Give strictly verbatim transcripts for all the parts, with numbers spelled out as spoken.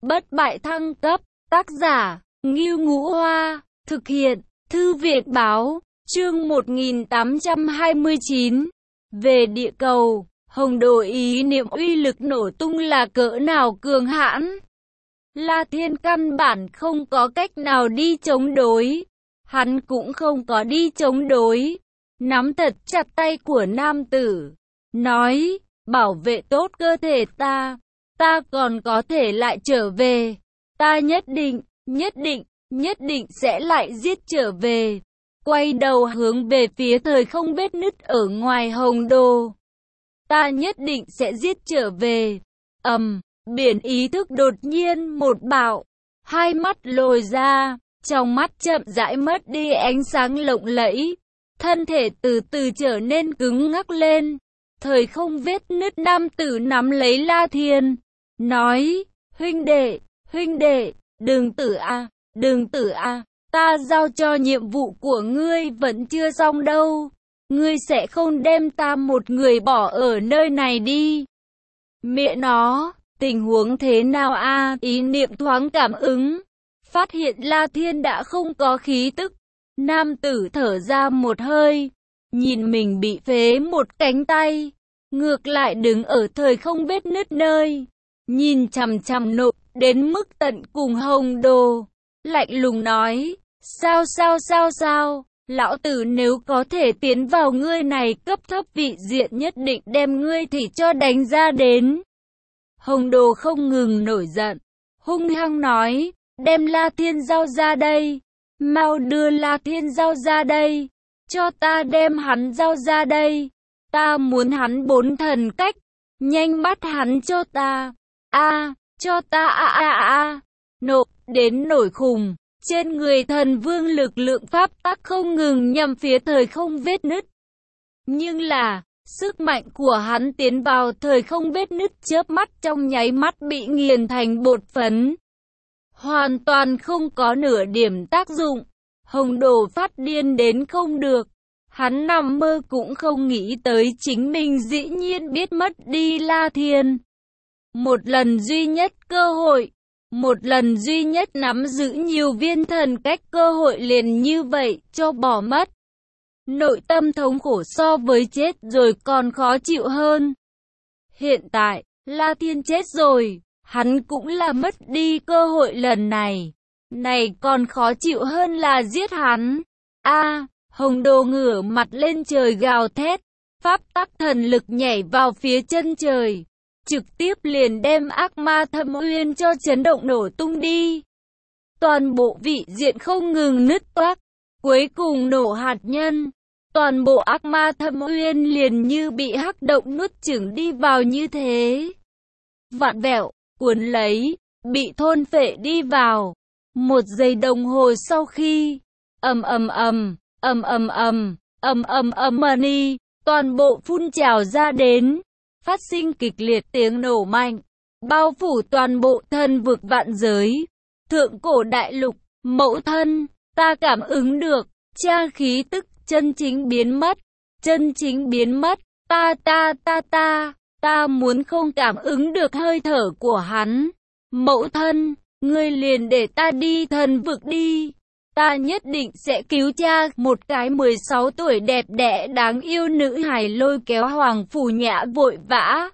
Bất bại thăng cấp, tác giả, Ngưu Ngũ Hoa, thực hiện, Thư viện báo, chương một nghìn tám trăm hai mươi chín. Về địa cầu, Hồng Đồ ý niệm uy lực nổ tung là cỡ nào cường hãn. La Thiên căn bản không có cách nào đi chống đối. Hắn cũng không có đi chống đối. Nắm thật chặt tay của nam tử. Nói, bảo vệ tốt cơ thể ta. Ta còn có thể lại trở về. Ta nhất định, nhất định, nhất định sẽ lại giết trở về. Quay đầu hướng về phía thời không vết nứt ở ngoài Hồng Đồ. Ta nhất định sẽ giết trở về. Ầm, biển ý thức đột nhiên một bạo. Hai mắt lồi ra, trong mắt chậm rãi mất đi ánh sáng lộng lẫy. Thân thể từ từ trở nên cứng ngắc lên. Thời không vết nứt nam tử nắm lấy La Thiên. Nói, huynh đệ, huynh đệ, đừng tử a, đừng tử a, ta giao cho nhiệm vụ của ngươi vẫn chưa xong đâu. Ngươi sẽ không đem ta một người bỏ ở nơi này đi. Mẹ nó, tình huống thế nào a? Ý niệm thoáng cảm ứng, phát hiện La Thiên đã không có khí tức. Nam tử thở ra một hơi, nhìn mình bị phế một cánh tay, ngược lại đứng ở thời không vết nứt nơi, nhìn chằm chằm nộ đến mức tận cùng Hồng Đồ, lạnh lùng nói, sao sao sao sao, lão tử nếu có thể tiến vào ngươi này cấp thấp vị diện nhất định đem ngươi thì cho đánh ra đến. Hồng Đồ không ngừng nổi giận, hung hăng nói, đem La Thiên giao ra đây, mau đưa La Thiên giao ra đây, cho ta đem hắn giao ra đây, ta muốn hắn bốn thần cách, nhanh bắt hắn cho ta. A, cho ta a a a, nộ đến nổi khùng, trên người thần vương lực lượng pháp tắc không ngừng nhằm phía thời không vết nứt. Nhưng là, sức mạnh của hắn tiến vào thời không vết nứt chớp mắt trong nháy mắt bị nghiền thành bột phấn. Hoàn toàn không có nửa điểm tác dụng, Hồng Đồ phát điên đến không được. Hắn nằm mơ cũng không nghĩ tới chính mình dĩ nhiên biết mất đi La Thiên. Một lần duy nhất cơ hội, một lần duy nhất nắm giữ nhiều viên thần cách cơ hội liền như vậy cho bỏ mất. Nội tâm thống khổ so với chết rồi còn khó chịu hơn. Hiện tại, La Thiên chết rồi, hắn cũng là mất đi cơ hội lần này. Này còn khó chịu hơn là giết hắn. A, Hồng Đồ ngửa mặt lên trời gào thét, pháp tắc thần lực nhảy vào phía chân trời. Trực tiếp liền đem ác ma thâm uyên cho chấn động nổ tung đi. Toàn bộ vị diện không ngừng nứt toác, cuối cùng nổ hạt nhân. Toàn bộ ác ma thâm uyên liền như bị hắc động nuốt chửng đi vào như thế. Vạn vẹo, cuốn lấy, bị thôn phệ đi vào. Một giây đồng hồ sau khi, ầm ầm ầm, ầm ầm ầm, ầm ầm ầm money, toàn bộ phun trào ra đến. Phát sinh kịch liệt tiếng nổ mạnh, bao phủ toàn bộ thần vực vạn giới. Thượng cổ đại lục, mẫu thân, ta cảm ứng được, cha khí tức chân chính biến mất, chân chính biến mất, ta ta ta ta, ta muốn không cảm ứng được hơi thở của hắn. Mẫu thân, ngươi liền để ta đi thần vực đi. Ta nhất định sẽ cứu cha. Một cái mười sáu tuổi đẹp đẽ đáng yêu nữ hài lôi kéo Hoàng Phủ Nhã vội vã.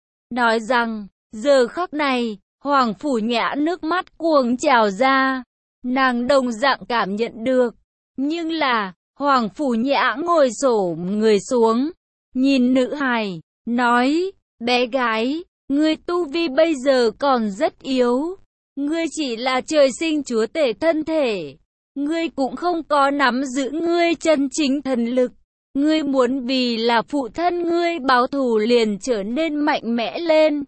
Nói rằng, giờ khắc này, Hoàng Phủ Nhã nước mắt cuồng trào ra. Nàng đồng dạng cảm nhận được. Nhưng là, Hoàng Phủ Nhã ngồi xổm người xuống. Nhìn nữ hài, nói, bé gái, ngươi tu vi bây giờ còn rất yếu. Ngươi chỉ là trời sinh chúa tể thân thể. Ngươi cũng không có nắm giữ ngươi chân chính thần lực. Ngươi muốn vì là phụ thân ngươi báo thù liền trở nên mạnh mẽ lên.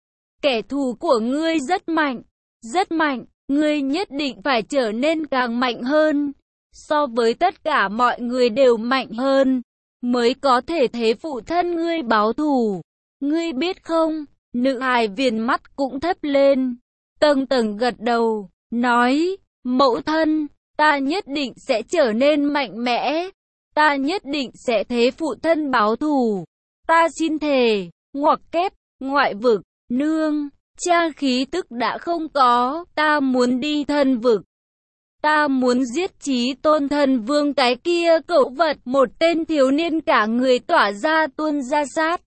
Kẻ thù của ngươi rất mạnh, rất mạnh. Ngươi nhất định phải trở nên càng mạnh hơn. So với tất cả mọi người đều mạnh hơn. Mới có thể thế phụ thân ngươi báo thù. Ngươi biết không, nữ hài viền mắt cũng thấp lên. Tầng tầng gật đầu, nói, mẫu thân. Ta nhất định sẽ trở nên mạnh mẽ. Ta nhất định sẽ thế phụ thân báo thù. Ta xin thề, ngoặc kép, ngoại vực, nương, cha khí tức đã không có, ta muốn đi thần vực. Ta muốn giết Chí Tôn Thần Vương cái kia cẩu vật. Một tên thiếu niên cả người tỏa ra tuôn ra sát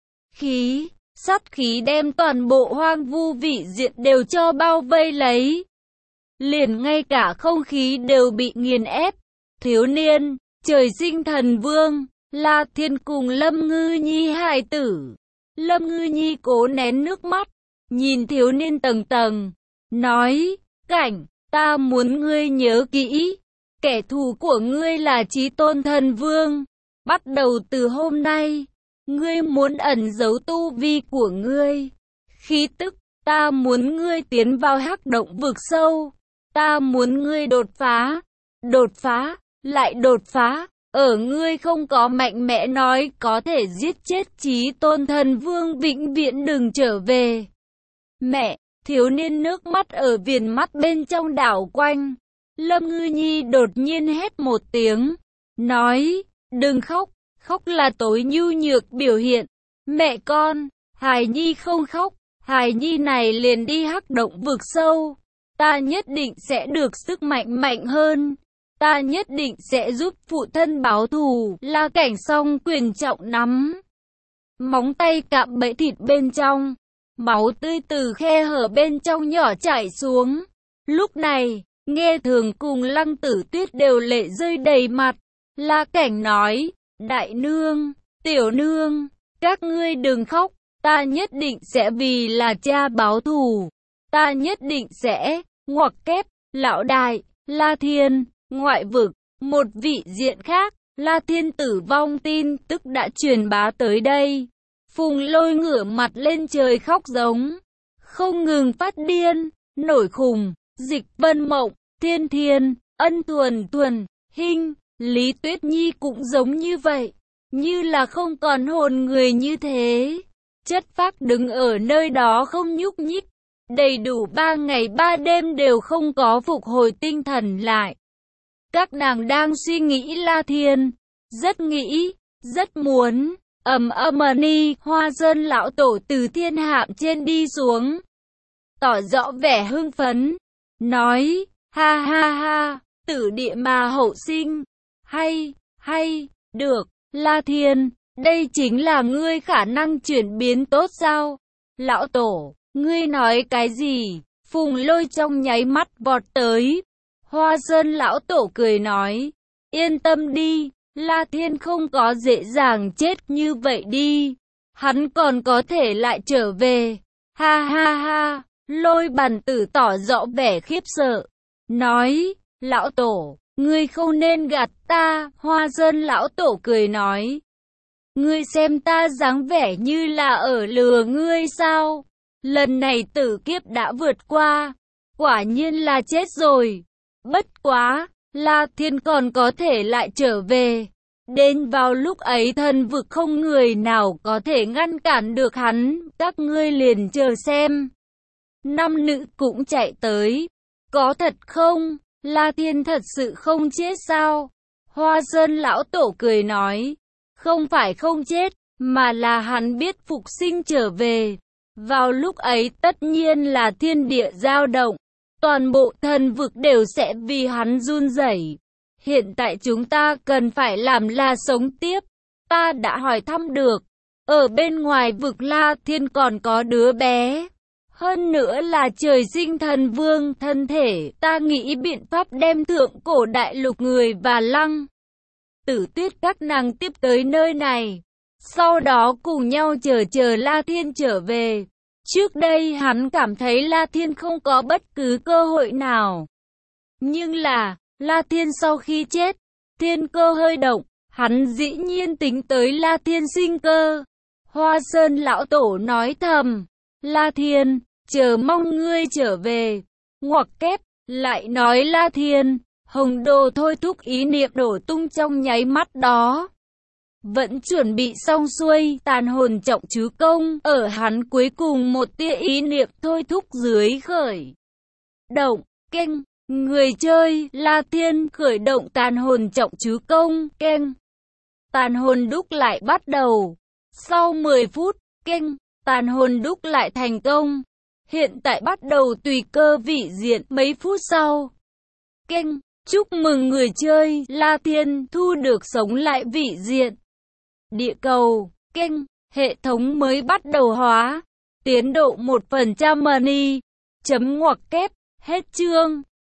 khí, sát khí đem toàn bộ hoang vu vị diện đều cho bao vây lấy. Liền ngay cả không khí đều bị nghiền ép. Thiếu niên, trời sinh thần vương, La Thiên cùng Lâm Ngư Nhi hài tử. Lâm Ngư Nhi cố nén nước mắt, nhìn thiếu niên tầng tầng, nói, Cảnh, ta muốn ngươi nhớ kỹ, kẻ thù của ngươi là Chí Tôn Thần Vương. Bắt đầu từ hôm nay, ngươi muốn ẩn giấu tu vi của ngươi. Khí tức, ta muốn ngươi tiến vào hắc động vực sâu. Ta muốn ngươi đột phá, đột phá, lại đột phá. Ở ngươi không có mạnh mẽ nói có thể giết chết Chí Tôn Thần Vương vĩnh viễn đừng trở về. Mẹ, thiếu niên nước mắt ở viền mắt bên trong đảo quanh. Lâm Ngư Nhi đột nhiên hét một tiếng, nói, đừng khóc, khóc là tối nhu nhược biểu hiện. Mẹ con, hài nhi không khóc, hài nhi này liền đi hắc động vực sâu. Ta nhất định sẽ được sức mạnh mạnh hơn. Ta nhất định sẽ giúp phụ thân báo thù. La Cảnh song quyền trọng nắm, móng tay cạm bẫy thịt bên trong, máu tươi từ khe hở bên trong nhỏ chảy xuống. Lúc này, Nghe Thường cùng Lăng Tử Tuyết đều lệ rơi đầy mặt. La Cảnh nói, đại nương, tiểu nương, các ngươi đừng khóc, ta nhất định sẽ vì là cha báo thù. Ta nhất định sẽ, ngoặc kép, lão đại, La Thiên, ngoại vực, một vị diện khác, La Thiên tử vong tin tức đã truyền bá tới đây. Phùng Lôi ngửa mặt lên trời khóc giống, không ngừng phát điên, nổi khùng. Dịch Vân Mộng, Thiên Thiên, Ân Thuần Thuần, Hinh, Lý Tuyết Nhi cũng giống như vậy, như là không còn hồn người như thế. Chất phác đứng ở nơi đó không nhúc nhích, đầy đủ ba ngày ba đêm đều không có phục hồi tinh thần lại. Các nàng đang suy nghĩ La Thiên, rất nghĩ, rất muốn. Ầm ầm ni, Hoa Sơn lão tổ từ thiên hạm trên đi xuống, tỏ rõ vẻ hưng phấn, nói, ha ha ha, tử địa mà hậu sinh, hay, hay, được, La Thiên, đây chính là ngươi khả năng chuyển biến tốt sao? Lão tổ, ngươi nói cái gì? Phùng Lôi trong nháy mắt vọt tới. Hoa Sơn lão tổ cười nói, yên tâm đi, La Thiên không có dễ dàng chết như vậy đi, hắn còn có thể lại trở về. Ha ha ha, Lôi Bàn Tử tỏ rõ vẻ khiếp sợ, nói, lão tổ, ngươi không nên gạt ta. Hoa Sơn lão tổ cười nói, ngươi xem ta dáng vẻ như là ở lừa ngươi sao? Lần này tử kiếp đã vượt qua, quả nhiên là chết rồi. Bất quá, La Thiên còn có thể lại trở về. Đến vào lúc ấy thần vực không người nào có thể ngăn cản được hắn, các ngươi liền chờ xem. Năm nữ cũng chạy tới. Có thật không? La Thiên thật sự không chết sao? Hoa Sơn lão tổ cười nói, không phải không chết, mà là hắn biết phục sinh trở về. Vào lúc ấy tất nhiên là thiên địa dao động, toàn bộ thần vực đều sẽ vì hắn run rẩy. Hiện tại chúng ta cần phải làm là sống tiếp. Ta đã hỏi thăm được, ở bên ngoài vực La Thiên còn có đứa bé. Hơn nữa là trời sinh thần vương thân thể. Ta nghĩ biện pháp đem thượng cổ đại lục người và Lăng Tử Tuyết các nàng tiếp tới nơi này. Sau đó cùng nhau chờ chờ La Thiên trở về. Trước đây hắn cảm thấy La Thiên không có bất cứ cơ hội nào. Nhưng là, La Thiên sau khi chết, thiên cơ hơi động, hắn dĩ nhiên tính tới La Thiên sinh cơ. Hoa Sơn lão tổ nói thầm, La Thiên, chờ mong ngươi trở về. Ngoặc kép, lại nói La Thiên, hồng đồ thôi thúc ý niệm đổ tung trong nháy mắt đó. Vẫn chuẩn bị xong xuôi, tàn hồn trọng chứ công, ở hắn cuối cùng một tia ý niệm thôi thúc dưới khởi động, kênh, người chơi, La Thiên khởi động tàn hồn trọng chứ công, kênh. Tàn hồn đúc lại bắt đầu. Sau mười phút, kênh, tàn hồn đúc lại thành công. Hiện tại bắt đầu tùy cơ vị diện mấy phút sau. Kênh, chúc mừng người chơi La Thiên thu được sống lại vị diện. Địa cầu, kênh, hệ thống mới bắt đầu hóa. Tiến độ một phần trăm money. Chấm ngoặc kép, hết chương.